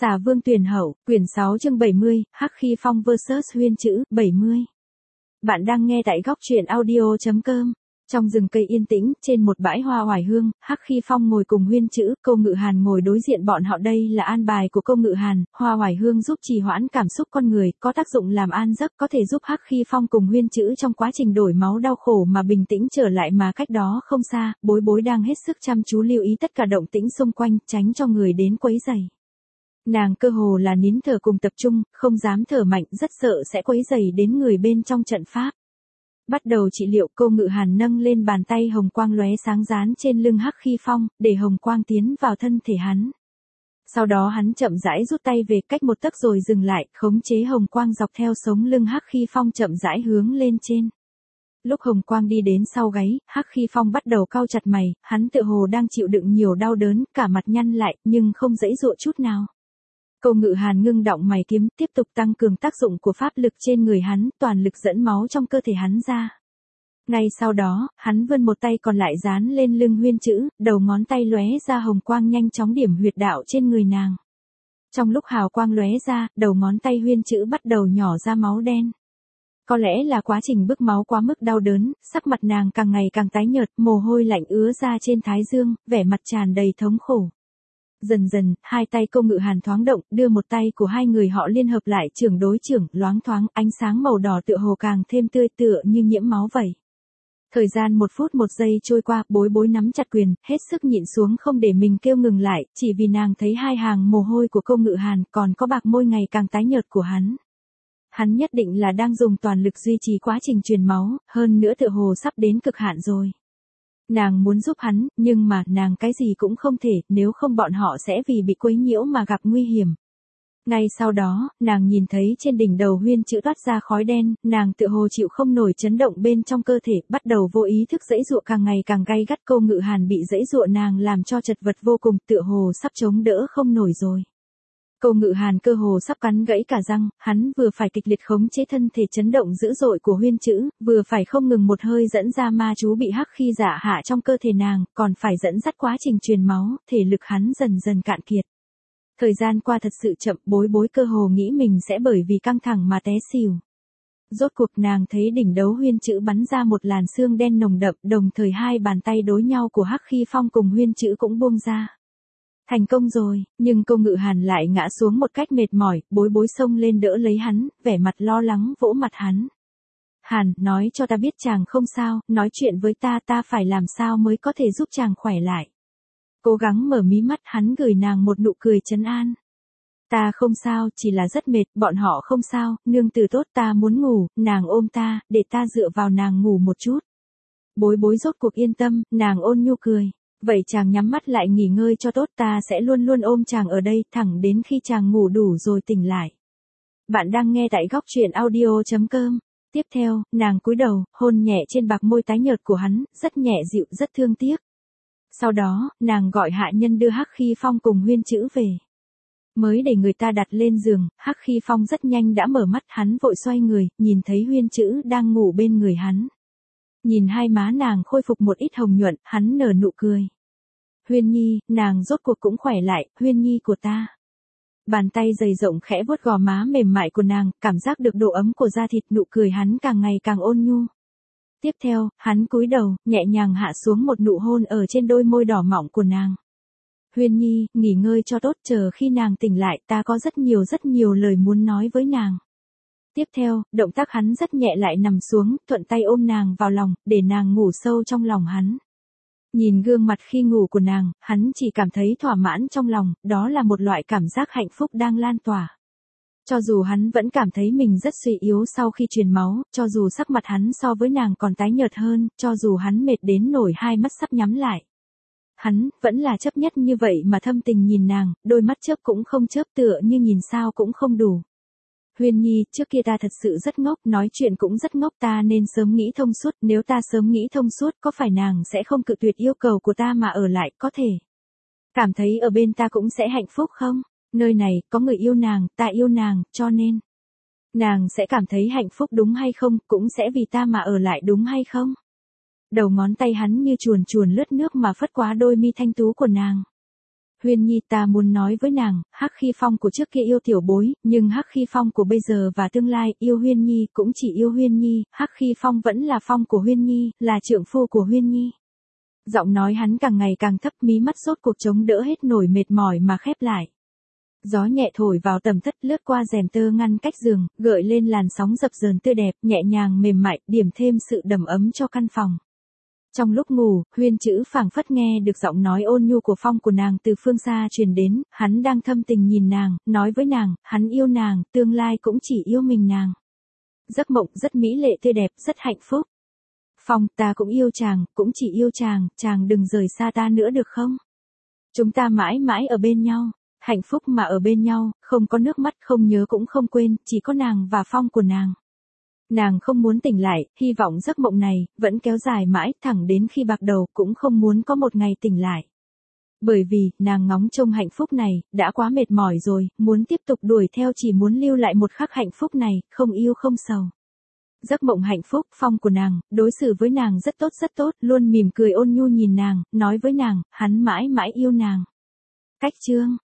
Xà Vương Tuyển Hậu, quyển 6 chương 70, Hắc Khi Phong vs Huyên Chữ, 70. Bạn đang nghe tại góc truyện audio.com. Trong rừng cây yên tĩnh, trên một bãi hoa oải hương, Hắc Khi Phong ngồi cùng Huyên Chữ, Câu Ngự Hàn ngồi đối diện bọn họ. Đây là an bài của Câu Ngự Hàn. Hoa oải hương giúp trì hoãn cảm xúc con người, có tác dụng làm an giấc, có thể giúp Hắc Khi Phong cùng Huyên Chữ trong quá trình đổi máu đau khổ mà bình tĩnh trở lại. Mà cách đó không xa, Bối Bối đang hết sức chăm chú lưu ý tất cả động tĩnh xung quanh, tránh cho người đến quấy rầy. Nàng cơ hồ là nín thở cùng tập trung, không dám thở mạnh, rất sợ sẽ quấy rầy đến người bên trong trận pháp. Bắt đầu trị liệu, Câu Ngự Hàn nâng lên bàn tay hồng quang lóe sáng dán trên lưng Hắc Khi Phong, để hồng quang tiến vào thân thể hắn. Sau đó hắn chậm rãi rút tay về cách một tấc rồi dừng lại, khống chế hồng quang dọc theo sống lưng Hắc Khi Phong chậm rãi hướng lên trên. Lúc hồng quang đi đến sau gáy, Hắc Khi Phong bắt đầu cau chặt mày, hắn tựa hồ đang chịu đựng nhiều đau đớn, cả mặt nhăn lại, nhưng không giãy giụa chút nào. Câu Ngự Hàn ngưng động mày kiếm, tiếp tục tăng cường tác dụng của pháp lực trên người hắn, toàn lực dẫn máu trong cơ thể hắn ra. Ngay sau đó, hắn vươn một tay còn lại dán lên lưng Huyên Chữ, đầu ngón tay lóe ra hồng quang nhanh chóng điểm huyệt đạo trên người nàng. Trong lúc hào quang lóe ra, đầu ngón tay Huyên Chữ bắt đầu nhỏ ra máu đen. Có lẽ là quá trình bức máu quá mức đau đớn, sắc mặt nàng càng ngày càng tái nhợt, mồ hôi lạnh ứa ra trên thái dương, vẻ mặt tràn đầy thống khổ. Dần dần, hai tay Câu Ngự Hàn thoáng động, đưa một tay của hai người họ liên hợp lại, trưởng đối trưởng, loáng thoáng, ánh sáng màu đỏ tựa hồ càng thêm tươi, tựa như nhiễm máu vậy. Thời gian 1 phút 1 giây trôi qua, Bối Bối nắm chặt quyền, hết sức nhịn xuống không để mình kêu ngừng lại, chỉ vì nàng thấy hai hàng mồ hôi của Câu Ngự Hàn, còn có bạc môi ngày càng tái nhợt của hắn. Hắn nhất định là đang dùng toàn lực duy trì quá trình truyền máu, hơn nữa tựa hồ sắp đến cực hạn rồi. Nàng muốn giúp hắn, nhưng mà nàng cái gì cũng không thể, nếu không bọn họ sẽ vì bị quấy nhiễu mà gặp nguy hiểm. Ngay sau đó, nàng nhìn thấy trên đỉnh đầu Huyên Chữ toát ra khói đen, nàng tựa hồ chịu không nổi chấn động bên trong cơ thể, bắt đầu vô ý thức giãy giụa càng ngày càng gay gắt. Câu Ngự Hàn bị giãy giụa nàng làm cho chật vật vô cùng, tựa hồ sắp chống đỡ không nổi rồi. Câu Ngự Hàn cơ hồ sắp cắn gãy cả răng, hắn vừa phải kịch liệt khống chế thân thể chấn động dữ dội của Huyên Chữ, vừa phải không ngừng một hơi dẫn ra ma chú bị Hắc Khi dạ hạ trong cơ thể nàng, còn phải dẫn dắt quá trình truyền máu, thể lực hắn dần dần cạn kiệt. Thời gian qua thật sự chậm, Bối Bối cơ hồ nghĩ mình sẽ bởi vì căng thẳng mà té xỉu. Rốt cuộc nàng thấy đỉnh đấu Huyên Chữ bắn ra một làn sương đen nồng đậm, đồng thời hai bàn tay đối nhau của Hắc Khi Phong cùng Huyên Chữ cũng buông ra. Thành công rồi, nhưng Câu Ngự Hàn lại ngã xuống một cách mệt mỏi, Bối Bối xông lên đỡ lấy hắn, vẻ mặt lo lắng vỗ mặt hắn. Hàn, nói cho ta biết chàng không sao, nói chuyện với ta, ta phải làm sao mới có thể giúp chàng khỏe lại. Cố gắng mở mí mắt, hắn gửi nàng một nụ cười trấn an. Ta không sao, chỉ là rất mệt, bọn họ không sao, nương tử tốt, ta muốn ngủ, nàng ôm ta, để ta dựa vào nàng ngủ một chút. Bối Bối rốt cuộc yên tâm, nàng ôn nhu cười. Vậy chàng nhắm mắt lại nghỉ ngơi cho tốt, ta sẽ luôn luôn ôm chàng ở đây, thẳng đến khi chàng ngủ đủ rồi tỉnh lại. Bạn đang nghe tại góc truyện audio.com. Tiếp theo, nàng cúi đầu, hôn nhẹ trên bạc môi tái nhợt của hắn, rất nhẹ dịu, rất thương tiếc. Sau đó, nàng gọi hạ nhân đưa Hắc Khi Phong cùng Huyên Chữ về. Mới để người ta đặt lên giường, Hắc Khi Phong rất nhanh đã mở mắt, hắn vội xoay người, nhìn thấy Huyên Chữ đang ngủ bên người hắn. Nhìn hai má nàng khôi phục một ít hồng nhuận, hắn nở nụ cười. Huyên Nhi, nàng rốt cuộc cũng khỏe lại, Huyên Nhi của ta. Bàn tay dày rộng khẽ vuốt gò má mềm mại của nàng, cảm giác được độ ấm của da thịt, nụ cười hắn càng ngày càng ôn nhu. Tiếp theo, hắn cúi đầu, nhẹ nhàng hạ xuống một nụ hôn ở trên đôi môi đỏ mọng của nàng. Huyên Nhi, nghỉ ngơi cho tốt, chờ khi nàng tỉnh lại, ta có rất nhiều lời muốn nói với nàng. Tiếp theo, động tác hắn rất nhẹ lại nằm xuống, thuận tay ôm nàng vào lòng, để nàng ngủ sâu trong lòng hắn. Nhìn gương mặt khi ngủ của nàng, hắn chỉ cảm thấy thỏa mãn trong lòng, đó là một loại cảm giác hạnh phúc đang lan tỏa. Cho dù hắn vẫn cảm thấy mình rất suy yếu sau khi truyền máu, cho dù sắc mặt hắn so với nàng còn tái nhợt hơn, cho dù hắn mệt đến nổi hai mắt sắp nhắm lại. Hắn, vẫn là chấp nhất như vậy mà thâm tình nhìn nàng, đôi mắt chớp cũng không chớp, tựa như nhìn sao cũng không đủ. Huyên Nhi, trước kia ta thật sự rất ngốc, nói chuyện cũng rất ngốc, ta nên sớm nghĩ thông suốt, nếu ta sớm nghĩ thông suốt, có phải nàng sẽ không cự tuyệt yêu cầu của ta mà ở lại, có thể cảm thấy ở bên ta cũng sẽ hạnh phúc không? Nơi này, có người yêu nàng, ta yêu nàng, cho nên nàng sẽ cảm thấy hạnh phúc đúng hay không, cũng sẽ vì ta mà ở lại đúng hay không? Đầu ngón tay hắn như chuồn chuồn lướt nước mà phất qua đôi mi thanh tú của nàng. Huyên Nhi, ta muốn nói với nàng, Hắc Khi Phong của trước kia yêu tiểu bối, nhưng Hắc Khi Phong của bây giờ và tương lai yêu Huyên Nhi cũng chỉ yêu Huyên Nhi, Hắc Khi Phong vẫn là Phong của Huyên Nhi, là trượng phu của Huyên Nhi. Giọng nói hắn càng ngày càng thấp, mí mắt rốt cuộc chống đỡ hết nổi mệt mỏi mà khép lại. Gió nhẹ thổi vào tầm thất, lướt qua rèm tơ ngăn cách giường, gợi lên làn sóng dập dờn tươi đẹp, nhẹ nhàng mềm mại, điểm thêm sự đầm ấm cho căn phòng. Trong lúc ngủ, Huyên Chữ phảng phất nghe được giọng nói ôn nhu của Phong của nàng từ phương xa truyền đến, hắn đang thâm tình nhìn nàng, nói với nàng, hắn yêu nàng, tương lai cũng chỉ yêu mình nàng. Giấc mộng rất mỹ lệ tươi đẹp, rất hạnh phúc. Phong, ta cũng yêu chàng, cũng chỉ yêu chàng, chàng đừng rời xa ta nữa được không? Chúng ta mãi mãi ở bên nhau, hạnh phúc mà ở bên nhau, không có nước mắt, không nhớ cũng không quên, chỉ có nàng và Phong của nàng. Nàng không muốn tỉnh lại, hy vọng giấc mộng này vẫn kéo dài mãi, thẳng đến khi bạc đầu, cũng không muốn có một ngày tỉnh lại. Bởi vì, nàng ngóng trông hạnh phúc này, đã quá mệt mỏi rồi, muốn tiếp tục đuổi theo chỉ muốn lưu lại một khắc hạnh phúc này, không yêu không sầu. Giấc mộng hạnh phúc, Phong của nàng, đối xử với nàng rất tốt, luôn mỉm cười ôn nhu nhìn nàng, nói với nàng, hắn mãi mãi yêu nàng. Cách chương